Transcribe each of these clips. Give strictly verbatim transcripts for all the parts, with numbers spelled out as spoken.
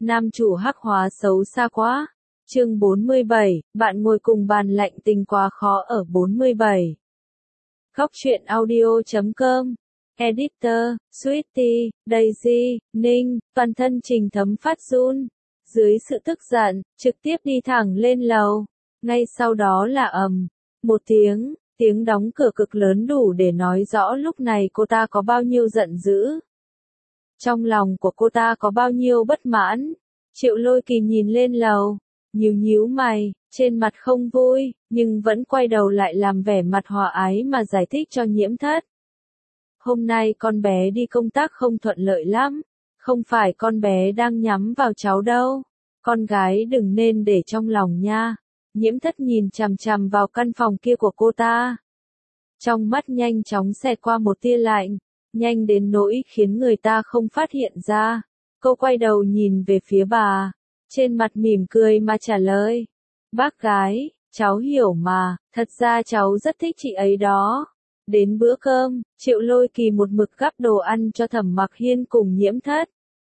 Nam chủ hắc hóa xấu xa quá. Chương bốn mươi bảy, bạn ngồi cùng bàn lạnh tình quá khó ở bốn mươi bảy. Góc truyện audio chấm com. Editor, Sweetie, Daisy, Ninh, toàn thân Trình Thấm phát run. Dưới sự tức giận, trực tiếp đi thẳng lên lầu. Ngay sau đó là ầm, một tiếng, tiếng đóng cửa cực lớn đủ để nói rõ lúc này cô ta có bao nhiêu giận dữ. Trong lòng của cô ta có bao nhiêu bất mãn. Triệu Lôi Kỳ nhìn lên lầu, nhíu nhíu mày, trên mặt không vui, nhưng vẫn quay đầu lại làm vẻ mặt hòa ái mà giải thích cho Nhiễm Thất. Hôm nay con bé đi công tác không thuận lợi lắm, không phải con bé đang nhắm vào cháu đâu, con gái đừng nên để trong lòng nha. Nhiễm Thất nhìn chằm chằm vào căn phòng kia của cô ta. Trong mắt nhanh chóng xẹt qua một tia lạnh, nhanh đến nỗi khiến người ta không phát hiện ra. Cô quay đầu nhìn về phía bà, trên mặt mỉm cười mà trả lời. Bác gái, cháu hiểu mà, thật ra cháu rất thích chị ấy đó. Đến bữa cơm, Triệu Lôi Kỳ một mực gắp đồ ăn cho Thẩm Mặc Hiên cùng Nhiễm Thất.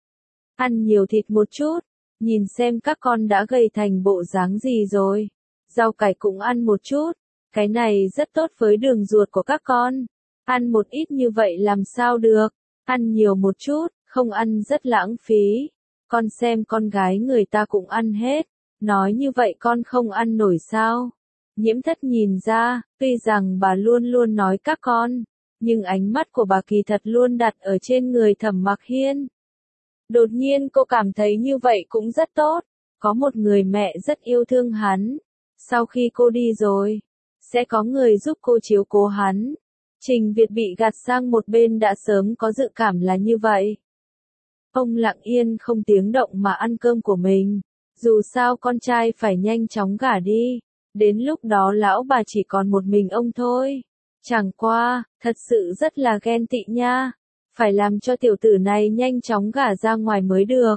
Ăn nhiều thịt một chút, nhìn xem các con đã gầy thành bộ dáng gì rồi. Rau cải cũng ăn một chút, cái này rất tốt với đường ruột của các con. Ăn một ít như vậy làm sao được, ăn nhiều một chút, không ăn rất lãng phí. Con xem con gái người ta cũng ăn hết, nói như vậy con không ăn nổi sao? Nhiễm Thất nhìn ra, tuy rằng bà luôn luôn nói các con, nhưng ánh mắt của bà kỳ thật luôn đặt ở trên người Thẩm Mặc Hiên. Đột nhiên cô cảm thấy như vậy cũng rất tốt, có một người mẹ rất yêu thương hắn. Sau khi cô đi rồi, sẽ có người giúp cô chiếu cố hắn. Trình Việt bị gạt sang một bên đã sớm có dự cảm là như vậy. Ông lặng yên không tiếng động mà ăn cơm của mình. Dù sao con trai phải nhanh chóng gả đi. Đến lúc đó lão bà chỉ còn một mình ông thôi. Chẳng qua, thật sự rất là ghen tị nha. Phải làm cho tiểu tử này nhanh chóng gả ra ngoài mới được.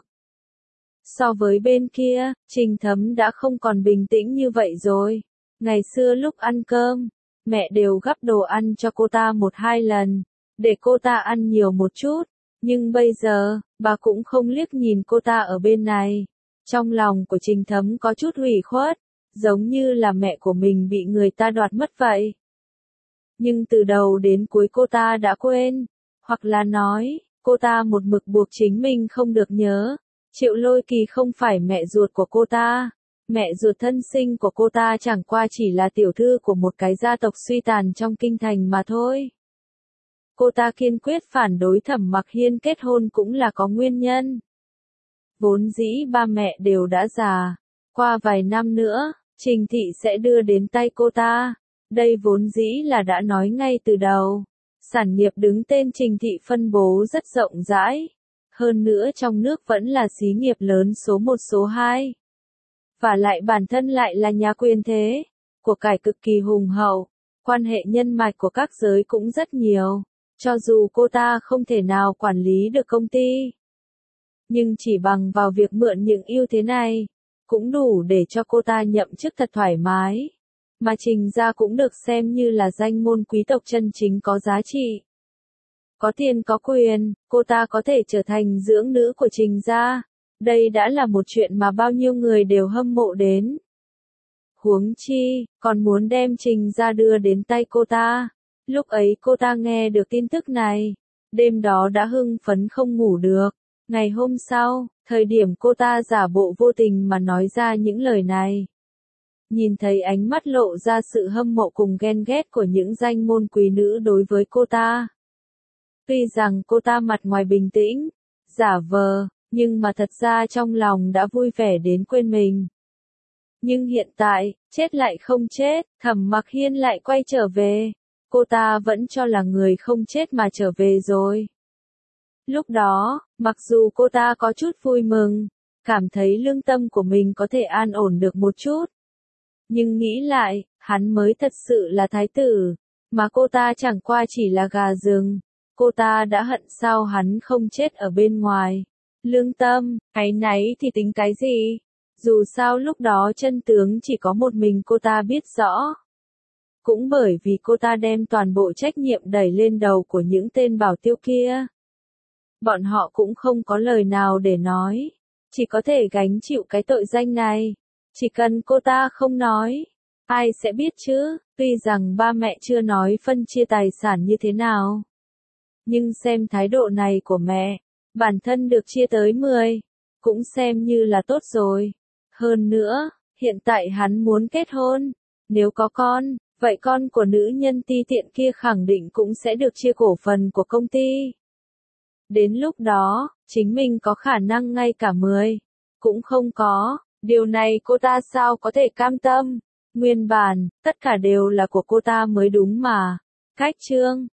So với bên kia, Trình Thấm đã không còn bình tĩnh như vậy rồi. Ngày xưa lúc ăn cơm, mẹ đều gắp đồ ăn cho cô ta một hai lần, để cô ta ăn nhiều một chút. Nhưng bây giờ, bà cũng không liếc nhìn cô ta ở bên này. Trong lòng của Trình Thấm có chút ủy khuất, giống như là mẹ của mình bị người ta đoạt mất vậy. Nhưng từ đầu đến cuối cô ta đã quên, hoặc là nói, cô ta một mực buộc chính mình không được nhớ. Triệu Lôi Kỳ không phải mẹ ruột của cô ta. Mẹ ruột thân sinh của cô ta chẳng qua chỉ là tiểu thư của một cái gia tộc suy tàn trong kinh thành mà thôi. Cô ta kiên quyết phản đối Thẩm Mặc Hiên kết hôn cũng là có nguyên nhân. Vốn dĩ ba mẹ đều đã già, qua vài năm nữa, Trình thị sẽ đưa đến tay cô ta. Đây vốn dĩ là đã nói ngay từ đầu. Sản nghiệp đứng tên Trình thị phân bố rất rộng rãi. Hơn nữa trong nước vẫn là xí nghiệp lớn số một số hai. Và lại bản thân lại là nhà quyền thế, của cải cực kỳ hùng hậu, quan hệ nhân mạch của các giới cũng rất nhiều, cho dù cô ta không thể nào quản lý được công ty. Nhưng chỉ bằng vào việc mượn những ưu thế này, cũng đủ để cho cô ta nhậm chức thật thoải mái. Mà Trình gia cũng được xem như là danh môn quý tộc chân chính có giá trị. Có tiền có quyền, cô ta có thể trở thành dưỡng nữ của Trình gia. Đây đã là một chuyện mà bao nhiêu người đều hâm mộ đến. Huống chi, còn muốn đem Trình gia đưa đến tay cô ta. Lúc ấy cô ta nghe được tin tức này, đêm đó đã hưng phấn không ngủ được. Ngày hôm sau, thời điểm cô ta giả bộ vô tình mà nói ra những lời này. Nhìn thấy ánh mắt lộ ra sự hâm mộ cùng ghen ghét của những danh môn quý nữ đối với cô ta. Tuy rằng cô ta mặt ngoài bình tĩnh, giả vờ, nhưng mà thật ra trong lòng đã vui vẻ đến quên mình. Nhưng hiện tại, chết lại không chết, Thẩm Mặc Hiên lại quay trở về. Cô ta vẫn cho là người không chết mà trở về rồi. Lúc đó, mặc dù cô ta có chút vui mừng, cảm thấy lương tâm của mình có thể an ổn được một chút. Nhưng nghĩ lại, hắn mới thật sự là thái tử, mà cô ta chẳng qua chỉ là gà rừng. Cô ta đã hận sao hắn không chết ở bên ngoài. Lương tâm, áy náy thì tính cái gì? Dù sao lúc đó chân tướng chỉ có một mình cô ta biết rõ. Cũng bởi vì cô ta đem toàn bộ trách nhiệm đẩy lên đầu của những tên bảo tiêu kia. Bọn họ cũng không có lời nào để nói. chỉ có thể gánh chịu cái tội danh này. Chỉ cần cô ta không nói, ai sẽ biết chứ, tuy rằng ba mẹ chưa nói phân chia tài sản như thế nào. Nhưng xem thái độ này của mẹ, bản thân được chia tới mười, cũng xem như là tốt rồi. Hơn nữa, hiện tại hắn muốn kết hôn, nếu có con, vậy con của nữ nhân ti tiện kia khẳng định cũng sẽ được chia cổ phần của công ty. Đến lúc đó, chính mình có khả năng ngay cả mười, cũng không có, điều này cô ta sao có thể cam tâm, nguyên bản, tất cả đều là của cô ta mới đúng mà. Cách chương